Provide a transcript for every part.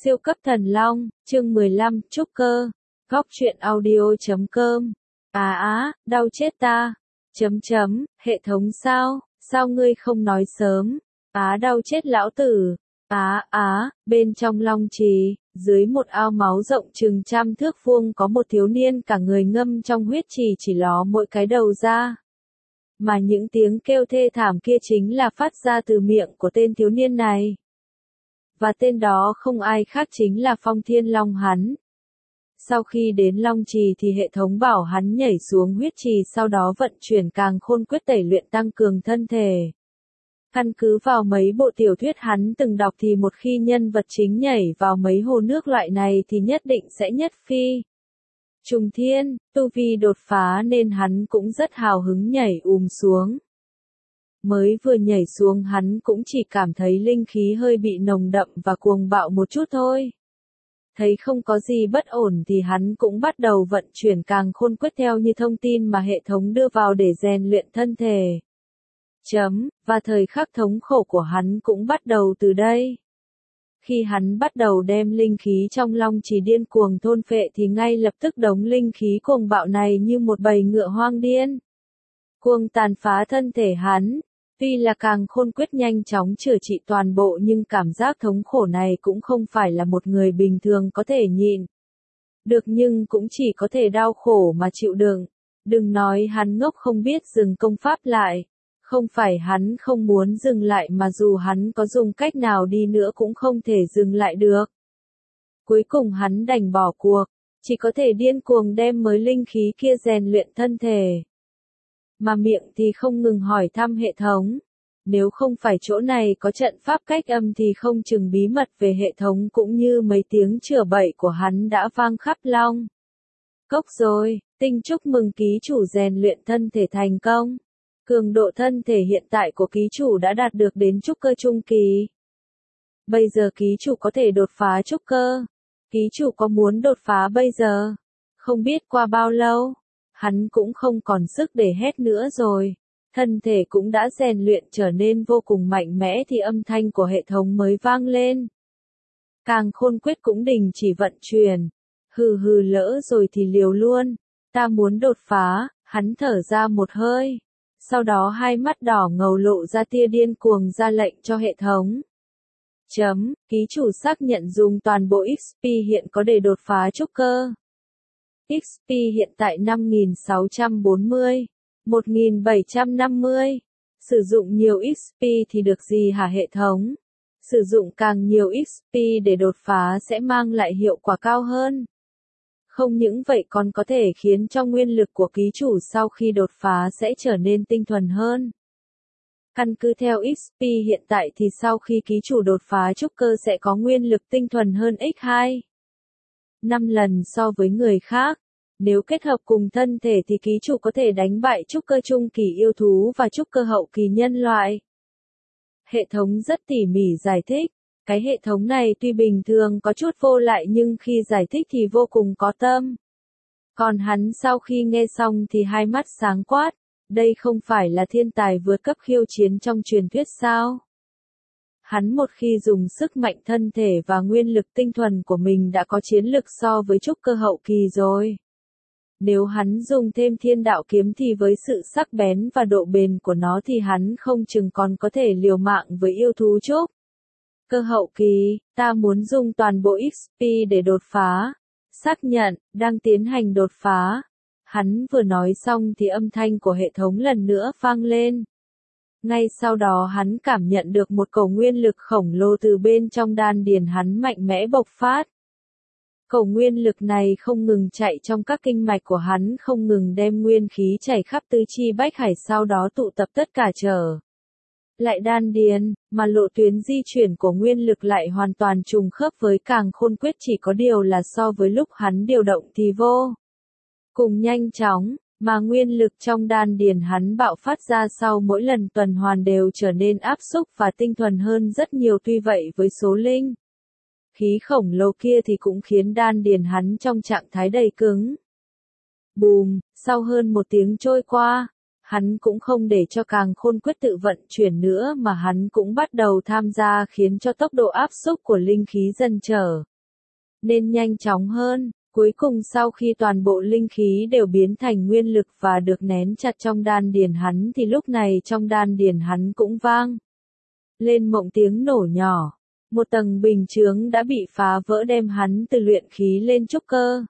Siêu cấp thần long, chương 15, trúc cơ. Góc truyện audio.com. Đau chết ta. Hệ thống sao, sao ngươi không nói sớm? Đau chết lão tử. Bên trong long trì, dưới một ao máu rộng chừng 100 thước vuông có một thiếu niên cả người ngâm trong huyết trì chỉ ló mỗi cái đầu ra. Mà những tiếng kêu thê thảm kia chính là phát ra từ miệng của tên thiếu niên này. Và tên đó không ai khác chính là Phong Thiên Long hắn. Sau khi đến Long Trì thì hệ thống bảo hắn nhảy xuống huyết trì, sau đó vận chuyển Càn Khôn Quyết tẩy luyện tăng cường thân thể. Căn cứ vào mấy bộ tiểu thuyết hắn từng đọc thì một khi nhân vật chính nhảy vào mấy hồ nước loại này thì nhất định sẽ nhất phi trùng thiên, tu vi đột phá nên hắn cũng rất hào hứng nhảy xuống. Mới vừa nhảy xuống hắn cũng chỉ cảm thấy linh khí hơi bị nồng đậm và cuồng bạo một chút thôi. Thấy không có gì bất ổn thì hắn cũng bắt đầu vận chuyển Càn Khôn Quyết theo như thông tin mà hệ thống đưa vào để rèn luyện thân thể. Và thời khắc thống khổ của hắn cũng bắt đầu từ đây. Khi hắn bắt đầu đem linh khí trong Long Trì điên cuồng thôn phệ thì ngay lập tức đống linh khí cuồng bạo này như một bầy ngựa hoang điên cuồng tàn phá thân thể hắn. Tuy là Càn Khôn Quyết nhanh chóng chữa trị toàn bộ nhưng cảm giác thống khổ này cũng không phải là một người bình thường có thể nhịn được, nhưng cũng chỉ có thể đau khổ mà chịu đựng. Đừng nói hắn ngốc không biết dừng công pháp lại. Không phải hắn không muốn dừng lại mà dù hắn có dùng cách nào đi nữa cũng không thể dừng lại được. Cuối cùng hắn đành bỏ cuộc, chỉ có thể điên cuồng đem mới linh khí kia rèn luyện thân thể. Mà miệng thì không ngừng hỏi thăm hệ thống. Nếu không phải chỗ này có trận pháp cách âm thì không chừng bí mật về hệ thống cũng như mấy tiếng chửa bậy của hắn đã vang khắp Long Cốc rồi. Tinh chúc mừng ký chủ rèn luyện thân thể thành công. Cường độ thân thể hiện tại của ký chủ đã đạt được đến trúc cơ trung kỳ. Bây giờ ký chủ có thể đột phá trúc cơ. Ký chủ có muốn đột phá bây giờ? Không biết qua bao lâu, hắn cũng không còn sức để hét nữa rồi. Thân thể cũng đã rèn luyện trở nên vô cùng mạnh mẽ thì âm thanh của hệ thống mới vang lên. Càn Khôn Quyết cũng đình chỉ vận chuyển. Lỡ rồi thì liều luôn. Ta muốn đột phá, hắn thở ra một hơi. Sau đó hai mắt đỏ ngầu lộ ra tia điên cuồng ra lệnh cho hệ thống. Ký chủ xác nhận dùng toàn bộ XP hiện có để đột phá trúc cơ. XP hiện tại 5.640, 1.750. Sử dụng nhiều XP thì được gì hả hệ thống? Sử dụng càng nhiều XP để đột phá sẽ mang lại hiệu quả cao hơn. Không những vậy còn có thể khiến cho nguyên lực của ký chủ sau khi đột phá sẽ trở nên tinh thuần hơn. Căn cứ theo XP hiện tại thì sau khi ký chủ đột phá trúc cơ sẽ có nguyên lực tinh thuần hơn x2. 5 lần so với người khác. Nếu kết hợp cùng thân thể thì ký chủ có thể đánh bại trúc cơ trung kỳ yêu thú và trúc cơ hậu kỳ nhân loại. Hệ thống rất tỉ mỉ giải thích. Cái hệ thống này tuy bình thường có chút vô lại nhưng khi giải thích thì vô cùng có tâm. Còn hắn sau khi nghe xong thì hai mắt sáng quát. Đây không phải là thiên tài vượt cấp khiêu chiến trong truyền thuyết sao? Hắn một khi dùng sức mạnh thân thể và nguyên lực tinh thuần của mình đã có chiến lực so với trúc cơ hậu kỳ rồi. Nếu hắn dùng thêm thiên đạo kiếm thì với sự sắc bén và độ bền của nó thì hắn không chừng còn có thể liều mạng với yêu thú trúc cơ hậu kỳ. Ta muốn dùng toàn bộ XP để đột phá. Xác nhận, đang tiến hành đột phá. Hắn vừa nói xong thì âm thanh của hệ thống lần nữa vang lên. Ngay sau đó hắn cảm nhận được một cầu nguyên lực khổng lồ từ bên trong đan điền hắn mạnh mẽ bộc phát. Cầu nguyên lực này không ngừng chạy trong các kinh mạch của hắn, không ngừng đem nguyên khí chảy khắp tứ chi bách hải, sau đó tụ tập tất cả trở lại đan điền, mà lộ tuyến di chuyển của nguyên lực lại hoàn toàn trùng khớp với Càn Khôn Quyết, chỉ có điều là so với lúc hắn điều động thì vô cùng nhanh chóng, mà nguyên lực trong đan điền hắn bạo phát ra sau mỗi lần tuần hoàn đều trở nên áp xúc và tinh thuần hơn rất nhiều. Tuy vậy với số linh khí khổng lồ kia thì cũng khiến đan điền hắn trong trạng thái đầy cứng. Bùm, sau hơn một tiếng trôi qua, hắn cũng không để cho Càn Khôn Quyết tự vận chuyển nữa mà hắn cũng bắt đầu tham gia khiến cho tốc độ áp xúc của linh khí dần trở nên nhanh chóng hơn. Cuối cùng sau khi toàn bộ linh khí đều biến thành nguyên lực và được nén chặt trong đan điền hắn thì lúc này trong đan điền hắn cũng vang lên một tiếng nổ nhỏ. Một tầng bình chướng đã bị phá vỡ đem hắn từ luyện khí lên trúc cơ.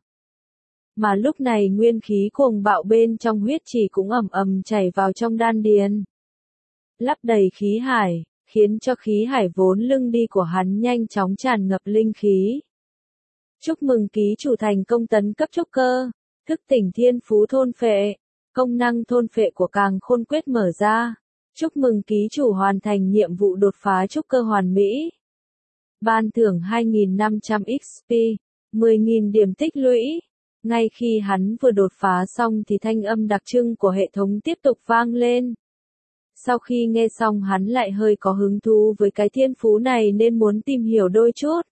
Mà lúc này nguyên khí cuồng bạo bên trong huyết chỉ cũng ầm ầm chảy vào trong đan điền, lấp đầy khí hải, khiến cho khí hải vốn lưng đi của hắn nhanh chóng tràn ngập linh khí. Chúc mừng ký chủ thành công tấn cấp trúc cơ, thức tỉnh thiên phú thôn phệ, công năng thôn phệ của Càn Khôn Quyết mở ra. Chúc mừng ký chủ hoàn thành nhiệm vụ đột phá trúc cơ hoàn mỹ. Ban thưởng 2.500 XP, 10.000 điểm tích lũy. Ngay khi hắn vừa đột phá xong thì thanh âm đặc trưng của hệ thống tiếp tục vang lên. Sau khi nghe xong hắn lại hơi có hứng thú với cái thiên phú này nên muốn tìm hiểu đôi chút.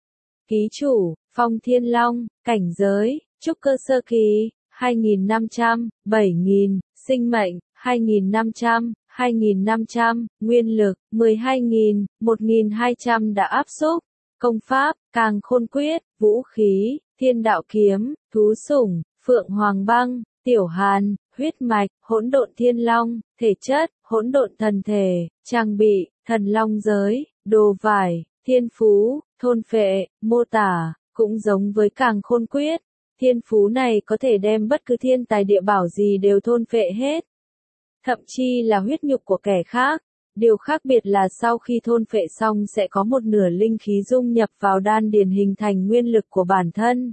Ký chủ, Phong Thiên Long, cảnh giới, trúc cơ sơ kỳ, 2.500, 7.000, sinh mệnh, 2.500, 2.500, nguyên lực, 12.000, 1.200 đã áp xúc, công pháp, Càn Khôn Quyết, vũ khí, Thiên Đạo Kiếm, thú sủng, Phượng Hoàng Băng, Tiểu Hàn, huyết mạch, Hỗn Độn Thiên Long, thể chất, Hỗn Độn Thần Thể, trang bị, Thần Long Giới, đồ vải, thiên phú, thôn phệ, mô tả, cũng giống với Càn Khôn Quyết. Thiên phú này có thể đem bất cứ thiên tài địa bảo gì đều thôn phệ hết. Thậm chi là huyết nhục của kẻ khác. Điều khác biệt là sau khi thôn phệ xong sẽ có một nửa linh khí dung nhập vào đan điền hình thành nguyên lực của bản thân.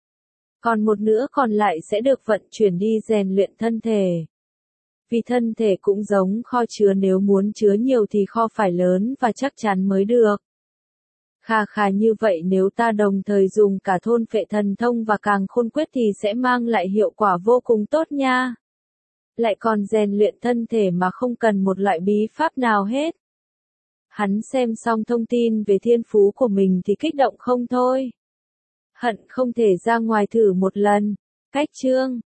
Còn một nửa còn lại sẽ được vận chuyển đi rèn luyện thân thể. Vì thân thể cũng giống kho chứa, nếu muốn chứa nhiều thì kho phải lớn và chắc chắn mới được. Khà như vậy nếu ta đồng thời dùng cả thôn phệ thần thông và Càn Khôn Quyết thì sẽ mang lại hiệu quả vô cùng tốt nha. Lại còn rèn luyện thân thể mà không cần một loại bí pháp nào hết. Hắn xem xong thông tin về thiên phú của mình thì kích động không thôi. Hận không thể ra ngoài thử một lần. Cách chương